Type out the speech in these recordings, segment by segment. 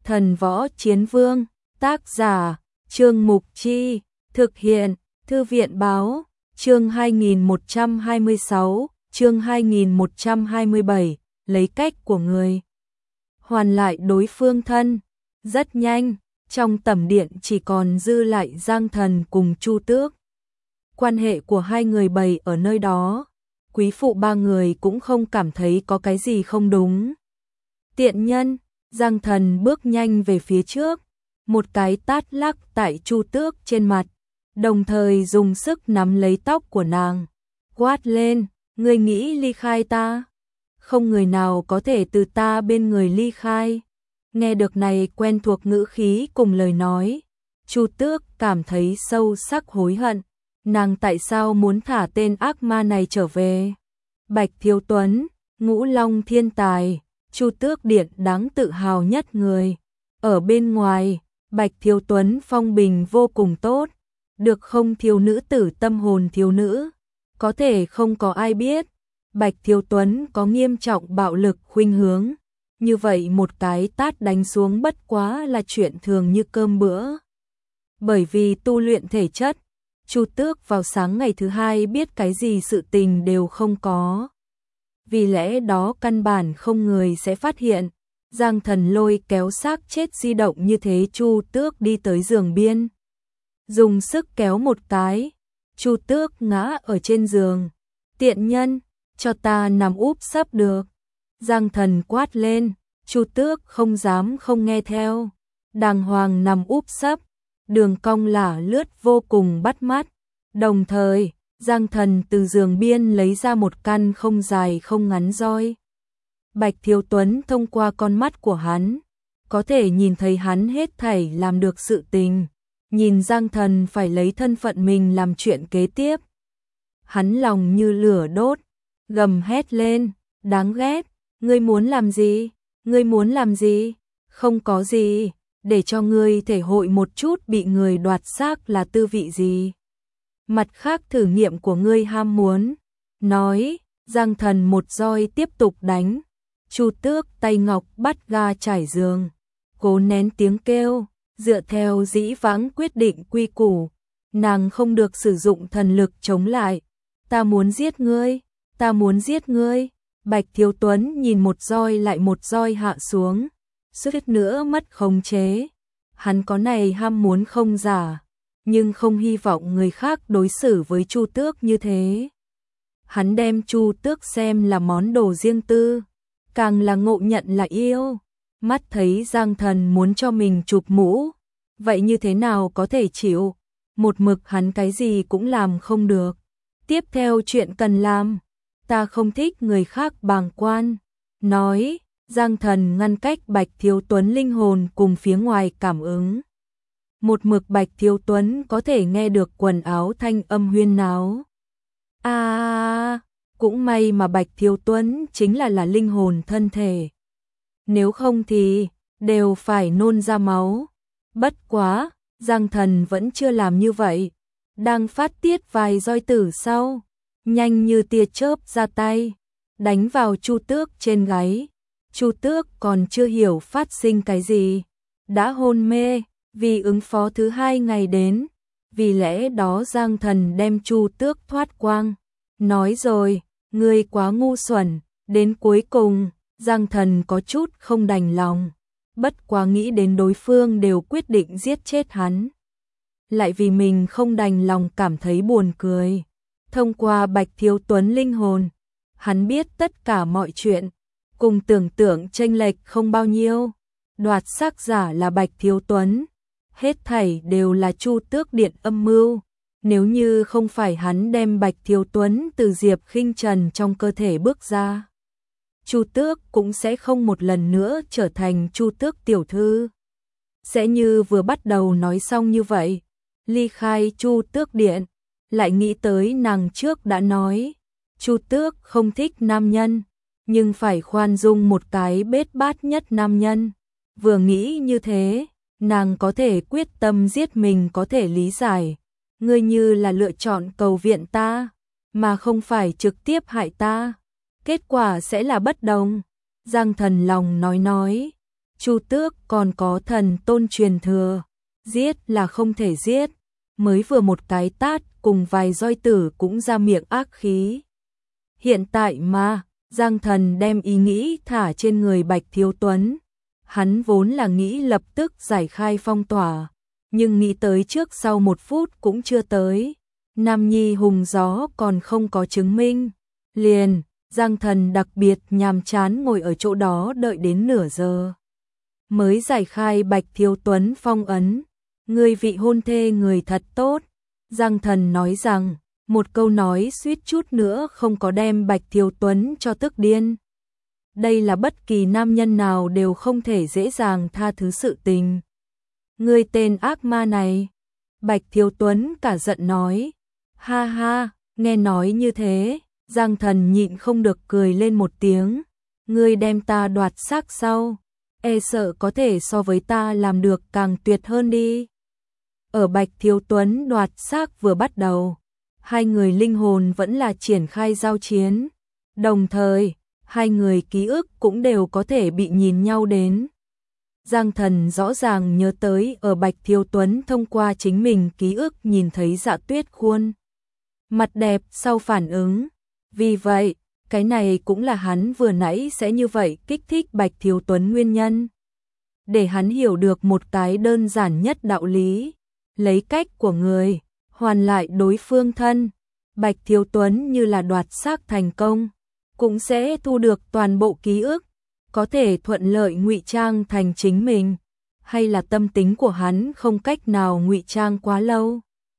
Thần Võ Chiến Vương, tác giả, Trương Mục Chi, thực hiện, Thư viện Báo, chương 2126, chương 2127, lấy cách của người. Hoàn lại đối phương thân, rất nhanh, trong tẩm điện chỉ còn dư lại Giang Thần cùng Chu Tước. Quan hệ của hai người bày ở nơi đó, quý phụ ba người cũng không cảm thấy có cái gì không đúng. Tiện nhân, Giang Thần bước nhanh về phía trước, một cái tát lắc tại Chu Tước trên mặt, đồng thời dùng sức nắm lấy tóc của nàng, quát lên, ngươi nghĩ ly khai ta? Không người nào có thể từ ta bên người ly khai. Nghe được này quen thuộc ngữ khí cùng lời nói, Chu Tước cảm thấy sâu sắc hối hận, nàng tại sao muốn thả tên ác ma này trở về? Bạch Thiếu Tuấn, Ngũ Long thiên tài, Chu Tước điện đáng tự hào nhất người. Ở bên ngoài, Bạch Thiếu Tuấn phong bình vô cùng tốt, được không thiếu nữ tử tâm hồn thiếu nữ. Có thể không có ai biết, Bạch Thiếu Tuấn có nghiêm trọng bạo lực khuynh hướng. Như vậy một cái tát đánh xuống bất quá là chuyện thường như cơm bữa. Bởi vì tu luyện thể chất, Chu Tước vào sáng ngày thứ hai biết cái gì sự tình đều không có. Vì lẽ đó căn bản không người sẽ phát hiện. Giang Thần lôi kéo xác chết di động như thế, Chu Tước đi tới giường biên. Dùng sức kéo một cái, Chu Tước ngã ở trên giường. Tiện nhân, cho ta nằm úp sấp được. Giang Thần quát lên, Chu Tước không dám không nghe theo. Đàng hoàng nằm úp sấp, đường cong lả lướt vô cùng bắt mắt. Đồng thời, Giang Thần từ giường biên lấy ra một căn không dài không ngắn roi. Bạch Thiếu Tuấn thông qua con mắt của hắn, có thể nhìn thấy hắn hết thảy làm được sự tình. Nhìn Giang Thần phải lấy thân phận mình làm chuyện kế tiếp. Hắn lòng như lửa đốt, gầm hét lên, đáng ghét, ngươi muốn làm gì? Ngươi muốn làm gì? Không có gì, để cho ngươi thể hội một chút bị người đoạt xác là tư vị gì. Mặt khác thử nghiệm của ngươi ham muốn. Nói, Giang Thần một roi tiếp tục đánh. Chu Tước tay ngọc bắt ga trải giường, cố nén tiếng kêu, dựa theo dĩ vãng quyết định quy củ, nàng không được sử dụng thần lực chống lại. Ta muốn giết ngươi, ta muốn giết ngươi. Bạch Thiếu Tuấn nhìn một roi lại một roi hạ xuống, suýt nữa mất khống chế. Hắn có này ham muốn không giả, nhưng không hy vọng người khác đối xử với Chu Tước như thế. Hắn đem Chu Tước xem là món đồ riêng tư, càng là ngộ nhận là yêu. Mắt thấy Giang Thần muốn cho mình chụp mũ, vậy như thế nào có thể chịu? Một mực hắn cái gì cũng làm không được. Tiếp theo chuyện cần làm, ta không thích người khác bàng quan. Nói, Giang Thần ngăn cách Bạch Thiếu Tuấn linh hồn cùng phía ngoài cảm ứng. Một mực Bạch Thiếu Tuấn có thể nghe được quần áo thanh âm huyên náo. Cũng may mà Bạch Thiếu Tuấn chính là linh hồn thân thể. Nếu không thì đều phải nôn ra máu. Bất quá, Giang Thần vẫn chưa làm như vậy. Đang phát tiết vài roi tử sau, nhanh như tia chớp ra tay, đánh vào Chu Tước trên gáy. Chu Tước còn chưa hiểu phát sinh cái gì, đã hôn mê, vì ứng phó thứ hai ngày đến. Vì lẽ đó Giang Thần đem Chu Tước thoát quang. Nói rồi, ngươi quá ngu xuẩn. Đến cuối cùng, Giang Thần có chút không đành lòng. Bất quá nghĩ đến đối phương đều quyết định giết chết hắn, lại vì mình không đành lòng cảm thấy buồn cười. Thông qua Bạch Thiếu Tuấn linh hồn, hắn biết tất cả mọi chuyện, cùng tưởng tượng chênh lệch không bao nhiêu. Đoạt xác giả là Bạch Thiếu Tuấn, hết thảy đều là Chu Tước điện âm mưu. Nếu như không phải hắn đem Bạch Thiếu Tuấn từ Diệp Khinh Trần trong cơ thể bước ra, Chu Tước cũng sẽ không một lần nữa trở thành Chu Tước tiểu thư. Sẽ như vừa bắt đầu nói xong như vậy, ly khai Chu Tước điện. Lại nghĩ tới nàng trước đã nói, Chu Tước không thích nam nhân, nhưng phải khoan dung một cái bết bát nhất nam nhân. Vừa nghĩ như thế, nàng có thể quyết tâm giết mình có thể lý giải. Ngươi như là lựa chọn cầu viện ta, mà không phải trực tiếp hại ta. Kết quả sẽ là bất đồng. Giang Thần lòng nói. Chu Tước còn có thần tôn truyền thừa, giết là không thể giết, mới vừa một cái tát cùng vài roi tử cũng ra miệng ác khí. Hiện tại mà, Giang Thần đem ý nghĩ thả trên người Bạch Thiếu Tuấn, hắn vốn là nghĩ lập tức giải khai phong tỏa, nhưng nghĩ tới trước sau 1 phút cũng chưa tới. Nam Nhi hùng gió còn không có chứng minh. Liền, Giang Thần đặc biệt nhàm chán ngồi ở chỗ đó đợi đến nửa giờ. Mới giải khai Bạch Thiếu Tuấn phong ấn. Người vị hôn thê người thật tốt. Giang Thần nói rằng, một câu nói suýt chút nữa không có đem Bạch Thiếu Tuấn cho tức điên. Đây là bất kỳ nam nhân nào đều không thể dễ dàng tha thứ sự tình. Người tên ác ma này. Bạch Thiếu Tuấn cả giận nói. Ha ha, nghe nói như thế, Giang Thần nhịn không được cười lên một tiếng. Ngươi đem ta đoạt xác sau, e sợ có thể so với ta làm được càng tuyệt hơn đi. Ở Bạch Thiếu Tuấn đoạt xác vừa bắt đầu, hai người linh hồn vẫn là triển khai giao chiến. Đồng thời, hai người ký ức cũng đều có thể bị nhìn nhau đến. Giang Thần rõ ràng nhớ tới ở Bạch Thiếu Tuấn thông qua chính mình ký ức nhìn thấy Dạ Tuyết khuôn mặt đẹp sau phản ứng. Vì vậy, cái này cũng là hắn vừa nãy sẽ như vậy kích thích Bạch Thiếu Tuấn nguyên nhân. Để hắn hiểu được một cái đơn giản nhất đạo lý, lấy cách của người, hoàn lại đối phương thân. Bạch Thiếu Tuấn như là đoạt xác thành công, cũng sẽ thu được toàn bộ ký ức, có thể thuận lợi ngụy trang thành chính mình, hay là tâm tính của hắn không cách nào ngụy trang quá lâu.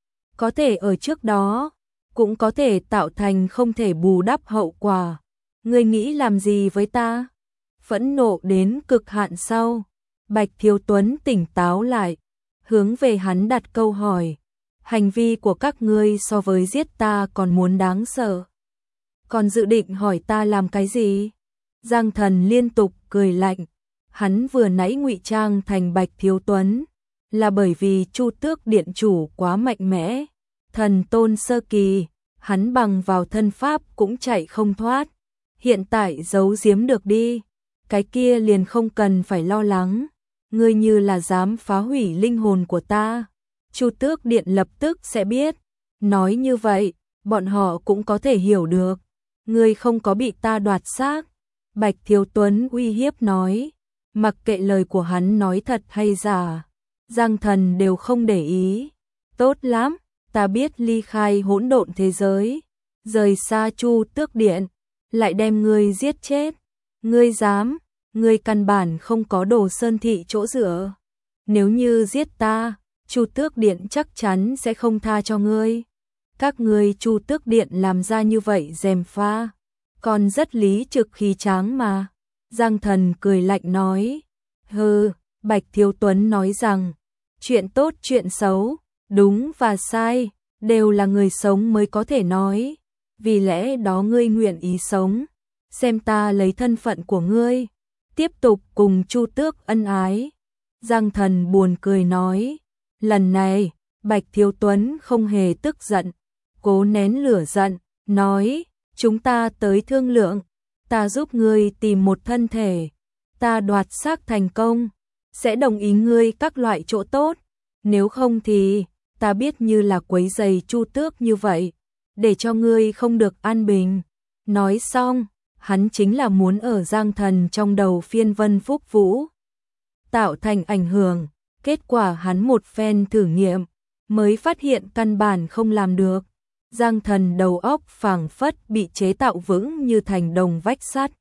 Có thể ở trước đó, cũng có thể tạo thành không thể bù đắp hậu quả. Ngươi nghĩ làm gì với ta? Phẫn nộ đến cực hạn sau, Bạch Thiếu Tuấn tỉnh táo lại, hướng về hắn đặt câu hỏi. Hành vi của các ngươi so với giết ta còn muốn đáng sợ. Còn dự định hỏi ta làm cái gì? Giang Thần liên tục cười lạnh. Hắn vừa nãy ngụy trang thành Bạch Thiếu Tuấn là bởi vì Chu Tước Điện chủ quá mạnh mẽ. Thần tôn sơ kỳ, hắn bằng vào thân pháp cũng chạy không thoát. Hiện tại giấu giếm được đi, cái kia liền không cần phải lo lắng. Ngươi như là dám phá hủy linh hồn của ta, Chu Tước Điện lập tức sẽ biết. Nói như vậy, bọn họ cũng có thể hiểu được. Ngươi không có bị ta đoạt xác. Bạch Thiếu Tuấn uy hiếp nói. Mặc kệ lời của hắn nói thật hay giả, Giang Thần đều không để ý. Tốt lắm, ta biết ly khai hỗn độn thế giới, rời xa Chu Tước Điện, lại đem ngươi giết chết. Ngươi dám, ngươi căn bản không có Đồ Sơn thị chỗ dựa. Nếu như giết ta, Chu Tước Điện chắc chắn sẽ không tha cho ngươi. Các ngươi Chu Tước Điện làm ra như vậy gièm pha, còn rất lý trực khí tráng mà. Giang Thần cười lạnh nói. Hừ, Bạch Thiếu Tuấn nói rằng, chuyện tốt chuyện xấu, đúng và sai, đều là người sống mới có thể nói. Vì lẽ đó ngươi nguyện ý sống, xem ta lấy thân phận của ngươi, tiếp tục cùng Chu Tước ân ái. Giang Thần buồn cười nói. Lần này, Bạch Thiếu Tuấn không hề tức giận, cố nén lửa giận, nói, chúng ta tới thương lượng, ta giúp ngươi tìm một thân thể, ta đoạt xác thành công, sẽ đồng ý ngươi các loại chỗ tốt, nếu không thì, ta biết như là quấy rầy Chu Tước như vậy, để cho ngươi không được an bình. Nói xong, hắn chính là muốn ở Giang Thần trong đầu phiên vân phúc vũ, tạo thành ảnh hưởng. Kết quả hắn một phen thử nghiệm, mới phát hiện căn bản không làm được. Giang Thần đầu óc phảng phất bị chế tạo vững như thành đồng vách sắt.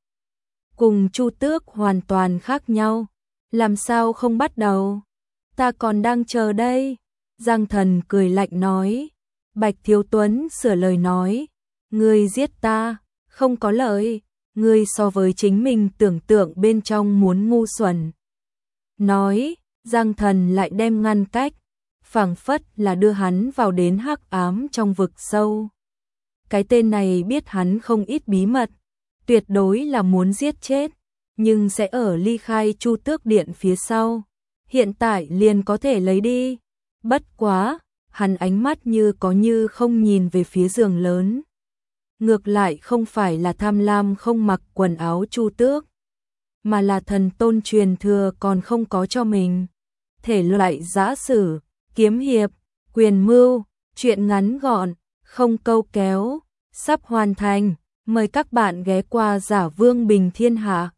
Cùng Chu Tước hoàn toàn khác nhau. Làm sao không bắt đầu? Ta còn đang chờ đây. Giang Thần cười lạnh nói. Bạch Thiếu Tuấn sửa lời nói. Ngươi giết ta, không có lợi. Ngươi so với chính mình tưởng tượng bên trong muốn ngu xuẩn. Nói. Giang Thần lại đem ngăn cách, phảng phất là đưa hắn vào đến hắc ám trong vực sâu. Cái tên này biết hắn không ít bí mật, tuyệt đối là muốn giết chết, nhưng sẽ ở ly khai Chu Tước Điện phía sau. Hiện tại liền có thể lấy đi. Bất quá, hắn ánh mắt như có như không nhìn về phía giường lớn. Ngược lại không phải là tham lam không mặc quần áo Chu Tước, mà là thần tôn truyền thừa còn không có cho mình. Thể loại giã sử, kiếm hiệp, quyền mưu, truyện ngắn gọn, không câu kéo, sắp hoàn thành. Mời các bạn ghé qua Giả Vương Bình Thiên Hạ.